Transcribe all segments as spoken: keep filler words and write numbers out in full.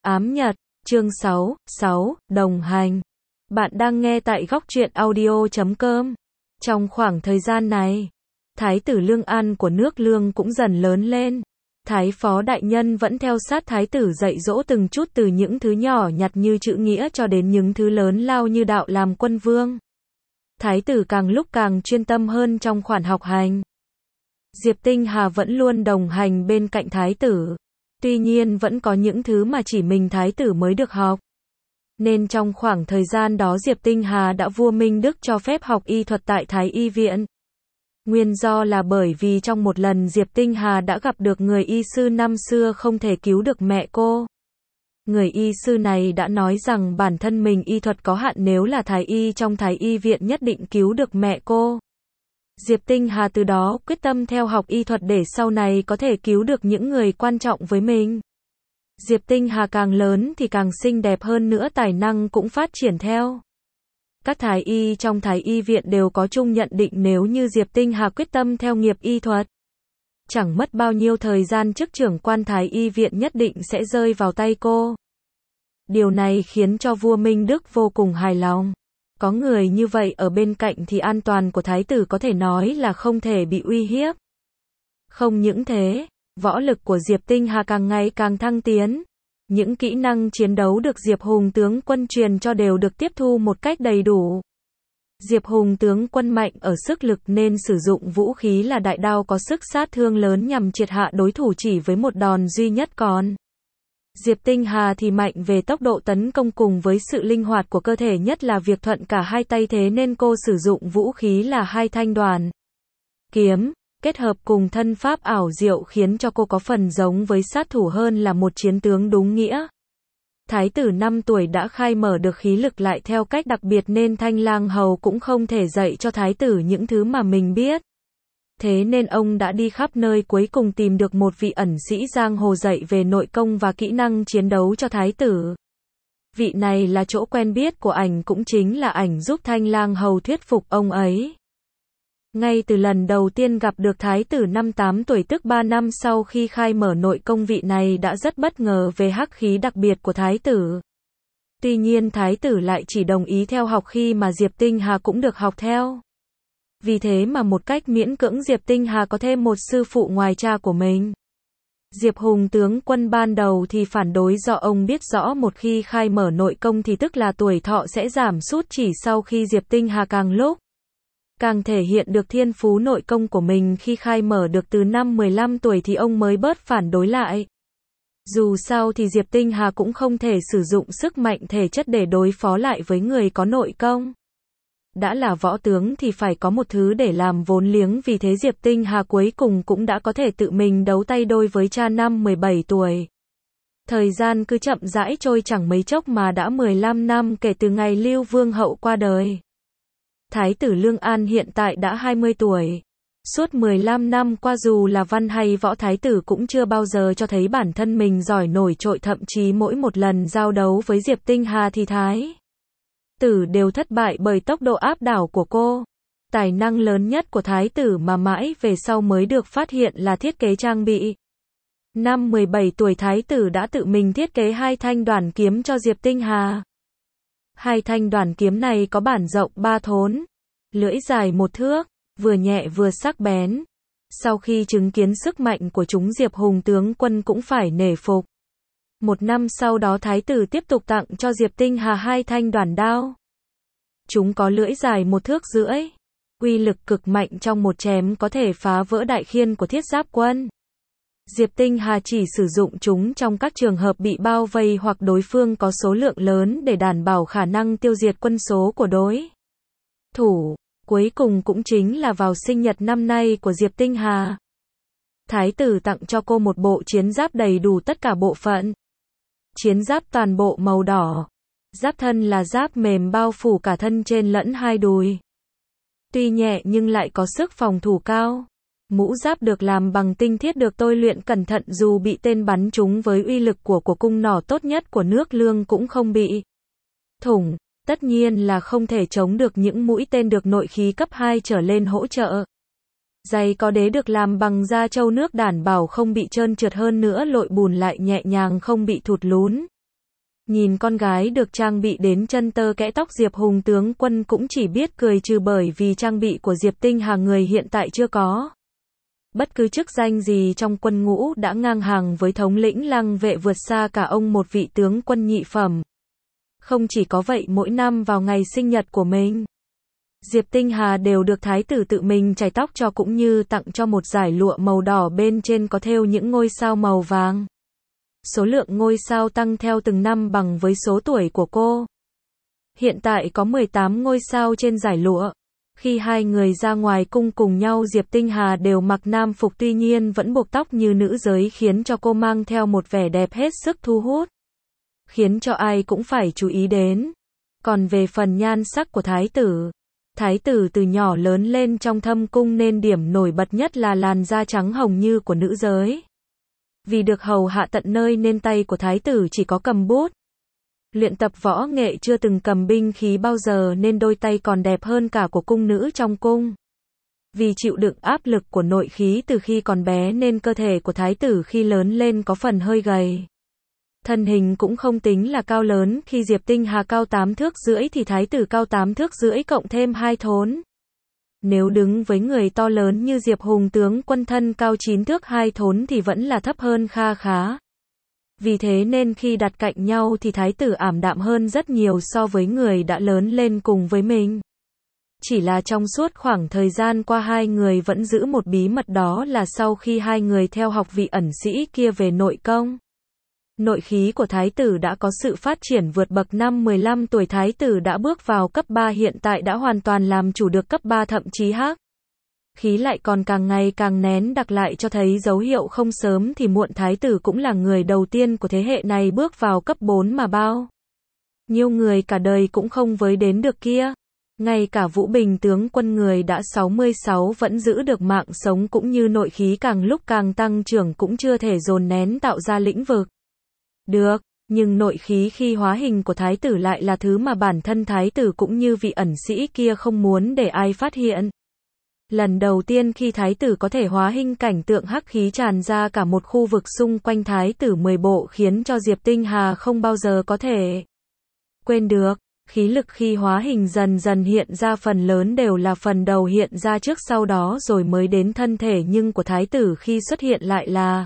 Ám Nhật, chương sáu, sáu, đồng hành. Bạn đang nghe tại góc truyện audio chấm com. Trong khoảng thời gian này, Thái tử Lương An của nước Lương cũng dần lớn lên. Thái phó đại nhân vẫn theo sát thái tử dạy dỗ từng chút, từ những thứ nhỏ nhặt như chữ nghĩa cho đến những thứ lớn lao như đạo làm quân vương. Thái tử càng lúc càng chuyên tâm hơn trong khoản học hành. Diệp Tinh Hà vẫn luôn đồng hành bên cạnh thái tử. Tuy nhiên vẫn có những thứ mà chỉ mình thái tử mới được học. Nên trong khoảng thời gian đó Diệp Tinh Hà đã vua Minh Đức cho phép học y thuật tại Thái Y Viện. Nguyên do là bởi vì trong một lần Diệp Tinh Hà đã gặp được người y sư năm xưa không thể cứu được mẹ cô. Người y sư này đã nói rằng bản thân mình y thuật có hạn, nếu là Thái Y trong Thái Y Viện nhất định cứu được mẹ cô. Diệp Tinh Hà từ đó quyết tâm theo học y thuật để sau này có thể cứu được những người quan trọng với mình. Diệp Tinh Hà càng lớn thì càng xinh đẹp hơn nữa, tài năng cũng phát triển theo. Các thái y trong Thái Y Viện đều có chung nhận định nếu như Diệp Tinh Hà quyết tâm theo nghiệp y thuật, chẳng mất bao nhiêu thời gian chức trưởng quan Thái Y Viện nhất định sẽ rơi vào tay cô. Điều này khiến cho vua Minh Đức vô cùng hài lòng. Có người như vậy ở bên cạnh thì an toàn của thái tử có thể nói là không thể bị uy hiếp. Không những thế, võ lực của Diệp Tinh Hà càng ngày càng thăng tiến. Những kỹ năng chiến đấu được Diệp Hùng tướng quân truyền cho đều được tiếp thu một cách đầy đủ. Diệp Hùng tướng quân mạnh ở sức lực nên sử dụng vũ khí là đại đao có sức sát thương lớn nhằm triệt hạ đối thủ chỉ với một đòn duy nhất. Còn Diệp Tinh Hà thì mạnh về tốc độ tấn công cùng với sự linh hoạt của cơ thể, nhất là việc thuận cả hai tay, thế nên cô sử dụng vũ khí là hai thanh đoàn kiếm, kết hợp cùng thân pháp ảo diệu khiến cho cô có phần giống với sát thủ hơn là một chiến tướng đúng nghĩa. Thái tử năm tuổi đã khai mở được khí lực lại theo cách đặc biệt nên Thanh Lang Hầu cũng không thể dạy cho thái tử những thứ mà mình biết. Thế nên ông đã đi khắp nơi, cuối cùng tìm được một vị ẩn sĩ giang hồ dạy về nội công và kỹ năng chiến đấu cho thái tử. Vị này là chỗ quen biết của ảnh, cũng chính là ảnh giúp Thanh Lang Hầu thuyết phục ông ấy. Ngay từ lần đầu tiên gặp được thái tử năm tám tuổi, tức ba năm sau khi khai mở nội công, vị này đã rất bất ngờ về hắc khí đặc biệt của thái tử. Tuy nhiên thái tử lại chỉ đồng ý theo học khi mà Diệp Tinh Hà cũng được học theo. Vì thế mà một cách miễn cưỡng Diệp Tinh Hà có thêm một sư phụ ngoài cha của mình. Diệp Hùng tướng quân ban đầu thì phản đối, do ông biết rõ một khi khai mở nội công thì tức là tuổi thọ sẽ giảm sút. Chỉ sau khi Diệp Tinh Hà càng lúc càng thể hiện được thiên phú nội công của mình khi khai mở được từ năm mười lăm tuổi thì ông mới bớt phản đối lại. Dù sao thì Diệp Tinh Hà cũng không thể sử dụng sức mạnh thể chất để đối phó lại với người có nội công. Đã là võ tướng thì phải có một thứ để làm vốn liếng, vì thế Diệp Tinh Hà cuối cùng cũng đã có thể tự mình đấu tay đôi với cha năm mười bảy tuổi. Thời gian cứ chậm rãi trôi, chẳng mấy chốc mà đã mười lăm năm kể từ ngày Lưu Vương hậu qua đời. Thái tử Lương An hiện tại đã hai mươi tuổi. Suốt mười lăm năm qua, dù là văn hay võ, thái tử cũng chưa bao giờ cho thấy bản thân mình giỏi nổi trội, thậm chí mỗi một lần giao đấu với Diệp Tinh Hà thì thái tử đều thất bại bởi tốc độ áp đảo của cô. Tài năng lớn nhất của thái tử mà mãi về sau mới được phát hiện là thiết kế trang bị. Năm mười bảy tuổi thái tử đã tự mình thiết kế hai thanh đoàn kiếm cho Diệp Tinh Hà. Hai thanh đoàn kiếm này có bản rộng ba thốn, lưỡi dài một thước, vừa nhẹ vừa sắc bén. Sau khi chứng kiến sức mạnh của chúng, Diệp Hùng tướng quân cũng phải nể phục. Một năm sau đó thái tử tiếp tục tặng cho Diệp Tinh Hà hai thanh đoàn đao. Chúng có lưỡi dài một thước rưỡi, uy lực cực mạnh, trong một chém có thể phá vỡ đại khiên của thiết giáp quân. Diệp Tinh Hà chỉ sử dụng chúng trong các trường hợp bị bao vây hoặc đối phương có số lượng lớn để đảm bảo khả năng tiêu diệt quân số của đối thủ. Cuối cùng cũng chính là vào sinh nhật năm nay của Diệp Tinh Hà, thái tử tặng cho cô một bộ chiến giáp đầy đủ tất cả bộ phận. Chiến giáp toàn bộ màu đỏ. Giáp thân là giáp mềm bao phủ cả thân trên lẫn hai đùi. Tuy nhẹ nhưng lại có sức phòng thủ cao. Mũ giáp được làm bằng tinh thiết được tôi luyện cẩn thận, dù bị tên bắn trúng với uy lực của của cung nỏ tốt nhất của nước Lương cũng không bị thủng. Tất nhiên là không thể chống được những mũi tên được nội khí cấp hai trở lên hỗ trợ. Giày có đế được làm bằng da trâu nước, đảm bảo không bị trơn trượt, hơn nữa lội bùn lại nhẹ nhàng không bị thụt lún. Nhìn con gái được trang bị đến chân tơ kẽ tóc, Diệp Hùng tướng quân cũng chỉ biết cười trừ, bởi vì trang bị của Diệp Tinh Hà người hiện tại chưa có bất cứ chức danh gì trong quân ngũ, đã ngang hàng với thống lĩnh Lăng vệ, vượt xa cả ông một vị tướng quân nhị phẩm. Không chỉ có vậy, mỗi năm vào ngày sinh nhật của mình, Diệp Tinh Hà đều được thái tử tự mình chải tóc cho, cũng như tặng cho một dải lụa màu đỏ bên trên có thêu những ngôi sao màu vàng. Số lượng ngôi sao tăng theo từng năm bằng với số tuổi của cô. Hiện tại có mười tám ngôi sao trên dải lụa. Khi hai người ra ngoài cung cùng nhau, Diệp Tinh Hà đều mặc nam phục, tuy nhiên vẫn buộc tóc như nữ giới, khiến cho cô mang theo một vẻ đẹp hết sức thu hút, khiến cho ai cũng phải chú ý đến. Còn về phần nhan sắc của thái tử, thái tử từ nhỏ lớn lên trong thâm cung nên điểm nổi bật nhất là làn da trắng hồng như của nữ giới. Vì được hầu hạ tận nơi nên tay của thái tử chỉ có cầm bút. Luyện tập võ nghệ, chưa từng cầm binh khí bao giờ, nên đôi tay còn đẹp hơn cả của cung nữ trong cung. Vì chịu đựng áp lực của nội khí từ khi còn bé nên cơ thể của thái tử khi lớn lên có phần hơi gầy. Thân hình cũng không tính là cao lớn, khi Diệp Tinh Hà cao tám thước rưỡi thì thái tử cao tám thước rưỡi cộng thêm hai thốn. Nếu đứng với người to lớn như Diệp Hùng tướng quân thân cao chín thước hai thốn thì vẫn là thấp hơn kha khá. Vì thế nên khi đặt cạnh nhau thì thái tử ảm đạm hơn rất nhiều so với người đã lớn lên cùng với mình. Chỉ là trong suốt khoảng thời gian qua hai người vẫn giữ một bí mật, đó là sau khi hai người theo học vị ẩn sĩ kia về nội công, nội khí của thái tử đã có sự phát triển vượt bậc. Năm mười lăm tuổi thái tử đã bước vào cấp ba, hiện tại đã hoàn toàn làm chủ được cấp ba, thậm chí hắc khí lại còn càng ngày càng nén đặc, lại cho thấy dấu hiệu không sớm thì muộn. Thái tử cũng là người đầu tiên của thế hệ này bước vào cấp bốn mà bao nhiêu người cả đời cũng không với đến được kia. Ngay cả Vũ Bình tướng quân người đã sáu mươi sáu vẫn giữ được mạng sống, cũng như nội khí càng lúc càng tăng trưởng, cũng chưa thể dồn nén tạo ra lĩnh vực được. Nhưng nội khí khi hóa hình của thái tử lại là thứ mà bản thân thái tử cũng như vị ẩn sĩ kia không muốn để ai phát hiện. Lần đầu tiên khi thái tử có thể hóa hình, cảnh tượng hắc khí tràn ra cả một khu vực xung quanh thái tử mười bộ, khiến cho Diệp Tinh Hà không bao giờ có thể quên được. Khí lực khi hóa hình dần dần hiện ra, phần lớn đều là phần đầu hiện ra trước, sau đó rồi mới đến thân thể, nhưng của thái tử khi xuất hiện lại là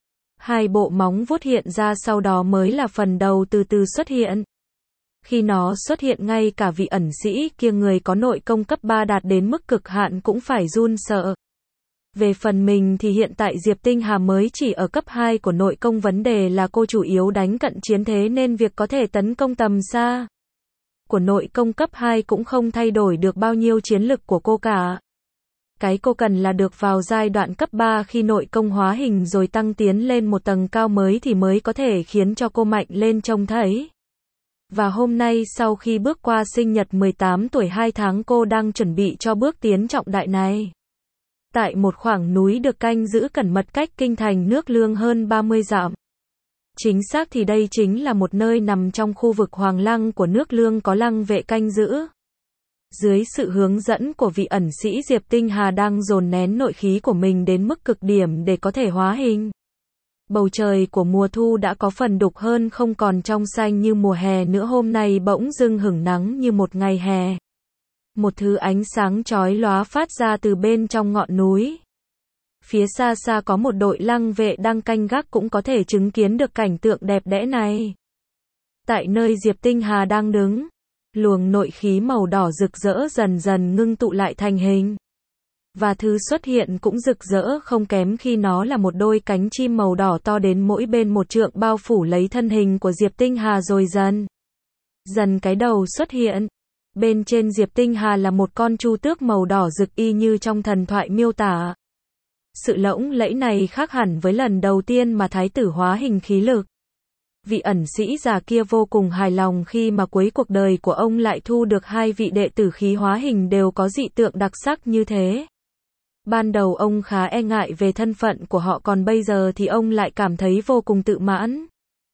hai bộ móng vuốt hiện ra, sau đó mới là phần đầu từ từ xuất hiện. Khi nó xuất hiện, ngay cả vị ẩn sĩ kia, người có nội công cấp ba đạt đến mức cực hạn, cũng phải run sợ. Về phần mình thì hiện tại Diệp Tinh Hà mới chỉ ở cấp hai của nội công, vấn đề là cô chủ yếu đánh cận chiến, thế nên việc có thể tấn công tầm xa của nội công cấp hai cũng không thay đổi được bao nhiêu chiến lực của cô cả. Cái cô cần là được vào giai đoạn cấp ba khi nội công hóa hình rồi tăng tiến lên một tầng cao mới thì mới có thể khiến cho cô mạnh lên trông thấy. Và hôm nay sau khi bước qua sinh nhật mười tám tuổi hai tháng, cô đang chuẩn bị cho bước tiến trọng đại này. Tại một khoảng núi được canh giữ cẩn mật cách kinh thành Nước Lương hơn ba mươi dặm. Chính xác thì đây chính là một nơi nằm trong khu vực Hoàng Lăng của Nước Lương, có lăng vệ canh giữ. Dưới sự hướng dẫn của vị ẩn sĩ, Diệp Tinh Hà đang dồn nén nội khí của mình đến mức cực điểm để có thể hóa hình. Bầu trời của mùa thu đã có phần đục hơn, không còn trong xanh như mùa hè nữa, hôm nay bỗng dưng hửng nắng như một ngày hè. Một thứ ánh sáng chói lóa phát ra từ bên trong ngọn núi. Phía xa xa có một đội lăng vệ đang canh gác, cũng có thể chứng kiến được cảnh tượng đẹp đẽ này. Tại nơi Diệp Tinh Hà đang đứng, luồng nội khí màu đỏ rực rỡ dần dần ngưng tụ lại thành hình. Và thứ xuất hiện cũng rực rỡ không kém, khi nó là một đôi cánh chim màu đỏ to đến mỗi bên một trượng, bao phủ lấy thân hình của Diệp Tinh Hà, rồi dần dần cái đầu xuất hiện. Bên trên Diệp Tinh Hà là một con chu tước màu đỏ rực, y như trong thần thoại miêu tả. Sự lỗng lẫy này khác hẳn với lần đầu tiên mà thái tử hóa hình khí lực. Vị ẩn sĩ già kia vô cùng hài lòng khi mà cuối cuộc đời của ông lại thu được hai vị đệ tử khí hóa hình đều có dị tượng đặc sắc như thế. Ban đầu ông khá e ngại về thân phận của họ, còn bây giờ thì ông lại cảm thấy vô cùng tự mãn.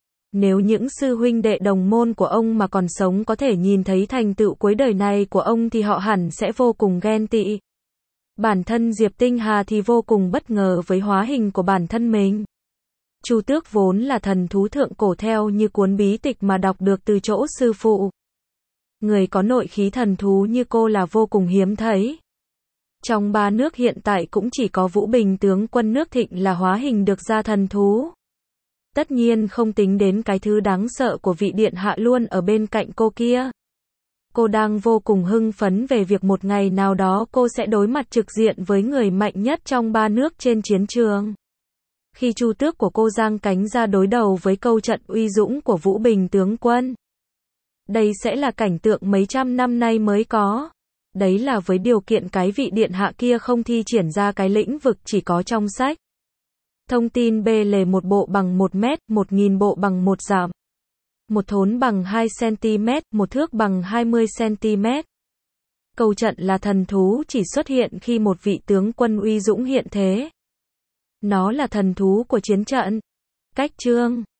Nếu những sư huynh đệ đồng môn của ông mà còn sống có thể nhìn thấy thành tựu cuối đời này của ông thì họ hẳn sẽ vô cùng ghen tị. Bản thân Diệp Tinh Hà thì vô cùng bất ngờ với hóa hình của bản thân mình. Chu Tước vốn là thần thú thượng cổ theo như cuốn bí tịch mà đọc được từ chỗ sư phụ. Người có nội khí thần thú như cô là vô cùng hiếm thấy. Trong ba nước hiện tại cũng chỉ có Vũ Bình tướng quân nước Thịnh là hóa hình được ra thần thú. Tất nhiên không tính đến cái thứ đáng sợ của vị điện hạ luôn ở bên cạnh cô kia. Cô đang vô cùng hưng phấn về việc một ngày nào đó cô sẽ đối mặt trực diện với người mạnh nhất trong ba nước trên chiến trường. Khi Chu Tước của cô giang cánh ra đối đầu với câu trận uy dũng của Vũ Bình tướng quân. Đây sẽ là cảnh tượng mấy trăm năm nay mới có. Đấy là với điều kiện cái vị điện hạ kia không thi triển ra cái lĩnh vực chỉ có trong sách. Thông tin B L một bộ bằng một mét, một nghìn bộ bằng một dặm. Một thốn bằng hai xăng-ti-mét, một thước bằng hai mươi xăng-ti-mét. Câu trận là thần thú chỉ xuất hiện khi một vị tướng quân uy dũng hiện thế. Nó là thần thú của chiến trận. Cách chương